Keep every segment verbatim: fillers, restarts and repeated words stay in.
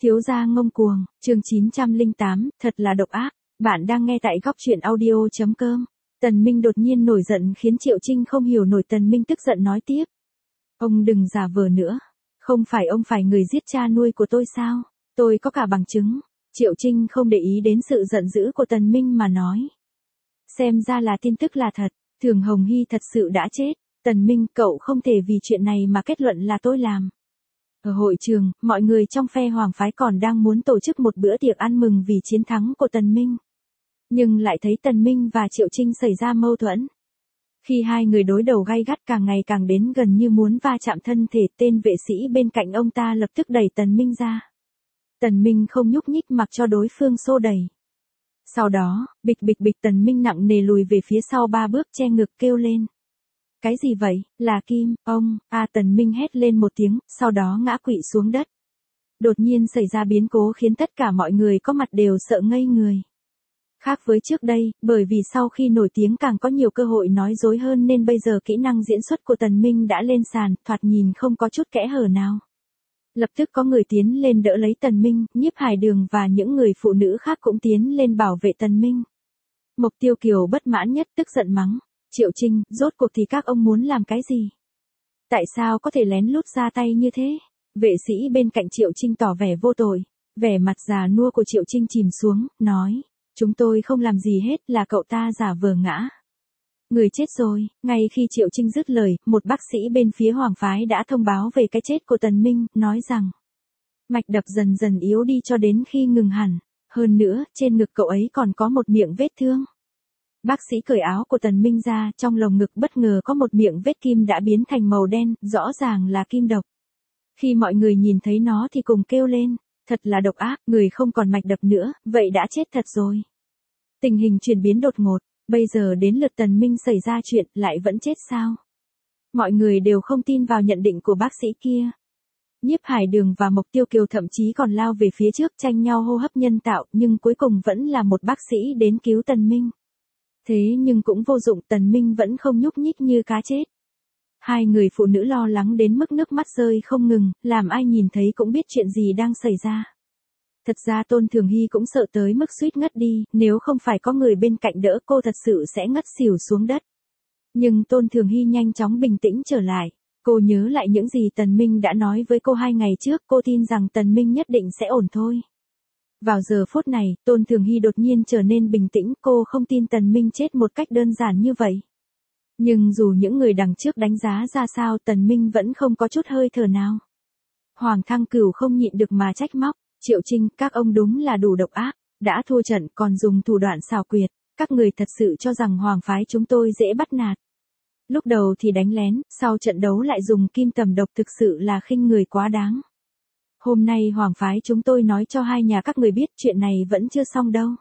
Thiếu gia ngông cuồng, chương chín trăm lẻ tám, thật là độc ác. Bạn đang nghe tại góc truyện audio chấm com. Tần Minh đột nhiên nổi giận khiến Triệu Trinh không hiểu nổi. Tần Minh tức giận nói tiếp. Ông đừng giả vờ nữa. Không phải ông phải người giết cha nuôi của tôi sao? Tôi có cả bằng chứng. Triệu Trinh không để ý đến sự giận dữ của Tần Minh mà nói. Xem ra là tin tức là thật. Thường Hồng Hy thật sự đã chết. Tần Minh, cậu không thể vì chuyện này mà kết luận là tôi làm. Ở hội trường, mọi người trong phe Hoàng phái còn đang muốn tổ chức một bữa tiệc ăn mừng vì chiến thắng của Tần Minh. Nhưng lại thấy Tần Minh và Triệu Trinh xảy ra mâu thuẫn. Khi hai người đối đầu gay gắt càng ngày càng đến gần như muốn va chạm thân thể, tên vệ sĩ bên cạnh ông ta lập tức đẩy Tần Minh ra. Tần Minh không nhúc nhích mặc cho đối phương xô đẩy. Sau đó, bịch bịch bịch Tần Minh nặng nề lùi về phía sau ba bước che ngực kêu lên. Cái gì vậy, là Kim, ông, a Tần Minh hét lên một tiếng, sau đó ngã quỵ xuống đất. Đột nhiên xảy ra biến cố khiến tất cả mọi người có mặt đều sợ ngây người. Khác với trước đây, bởi vì sau khi nổi tiếng càng có nhiều cơ hội nói dối hơn nên bây giờ kỹ năng diễn xuất của Tần Minh đã lên sàn, thoạt nhìn không có chút kẽ hở nào. Lập tức có người tiến lên đỡ lấy Tần Minh, Nhiếp Hải Đường và những người phụ nữ khác cũng tiến lên bảo vệ Tần Minh. Mộc Tiêu Kiều bất mãn nhất tức giận mắng. Triệu Trinh, rốt cuộc thì các ông muốn làm cái gì? Tại sao có thể lén lút ra tay như thế? Vệ sĩ bên cạnh Triệu Trinh tỏ vẻ vô tội. Vẻ mặt già nua của Triệu Trinh chìm xuống, nói. Chúng tôi không làm gì hết, là cậu ta giả vờ ngã. Người chết rồi. Ngay khi Triệu Trinh dứt lời, một bác sĩ bên phía Hoàng phái đã thông báo về cái chết của Tần Minh, nói rằng. Mạch đập dần dần yếu đi cho đến khi ngừng hẳn. Hơn nữa, trên ngực cậu ấy còn có một miệng vết thương. Bác sĩ cởi áo của Tần Minh ra, trong lồng ngực bất ngờ có một miệng vết kim đã biến thành màu đen, rõ ràng là kim độc. Khi mọi người nhìn thấy nó thì cùng kêu lên, thật là độc ác, người không còn mạch đập nữa, vậy đã chết thật rồi. Tình hình chuyển biến đột ngột, bây giờ đến lượt Tần Minh xảy ra chuyện, lại vẫn chết sao? Mọi người đều không tin vào nhận định của bác sĩ kia. Nhiếp Hải Đường và Mộc Tiêu Kiều thậm chí còn lao về phía trước tranh nhau hô hấp nhân tạo, nhưng cuối cùng vẫn là một bác sĩ đến cứu Tần Minh. Thế nhưng cũng vô dụng, Tần Minh vẫn không nhúc nhích như cá chết. Hai người phụ nữ lo lắng đến mức nước mắt rơi không ngừng, làm ai nhìn thấy cũng biết chuyện gì đang xảy ra. Thật ra Tôn Thường Hy cũng sợ tới mức suýt ngất đi, nếu không phải có người bên cạnh đỡ cô thật sự sẽ ngất xỉu xuống đất. Nhưng Tôn Thường Hy nhanh chóng bình tĩnh trở lại. Cô nhớ lại những gì Tần Minh đã nói với cô hai ngày trước, cô tin rằng Tần Minh nhất định sẽ ổn thôi. Vào giờ phút này, Tôn Thường Hy đột nhiên trở nên bình tĩnh, cô không tin Tần Minh chết một cách đơn giản như vậy. Nhưng dù những người đằng trước đánh giá ra sao, Tần Minh vẫn không có chút hơi thở nào. Hoàng Thăng Cửu không nhịn được mà trách móc, Triệu Trinh, các ông đúng là đủ độc ác, đã thua trận còn dùng thủ đoạn xảo quyệt, các người thật sự cho rằng Hoàng phái chúng tôi dễ bắt nạt. Lúc đầu thì đánh lén, sau trận đấu lại dùng kim tầm độc, thực sự là khinh người quá đáng. Hôm nay Hoàng phái chúng tôi nói cho hai nhà các người biết chuyện này vẫn chưa xong đâu.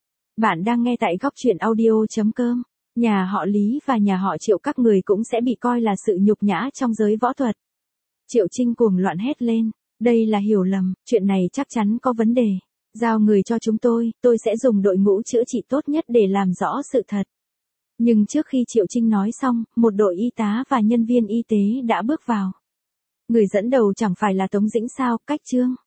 Bạn đang nghe tại góc truyện audio chấm com. Nhà họ Lý và nhà họ Triệu các người cũng sẽ bị coi là sự nhục nhã trong giới võ thuật. Triệu Trinh cuồng loạn hét lên. Đây là hiểu lầm, chuyện này chắc chắn có vấn đề. Giao người cho chúng tôi, tôi sẽ dùng đội ngũ chữa trị tốt nhất để làm rõ sự thật. Nhưng trước khi Triệu Trinh nói xong, một đội y tá và nhân viên y tế đã bước vào. Người dẫn đầu chẳng phải là Tống Dĩnh sao, Cách Trương.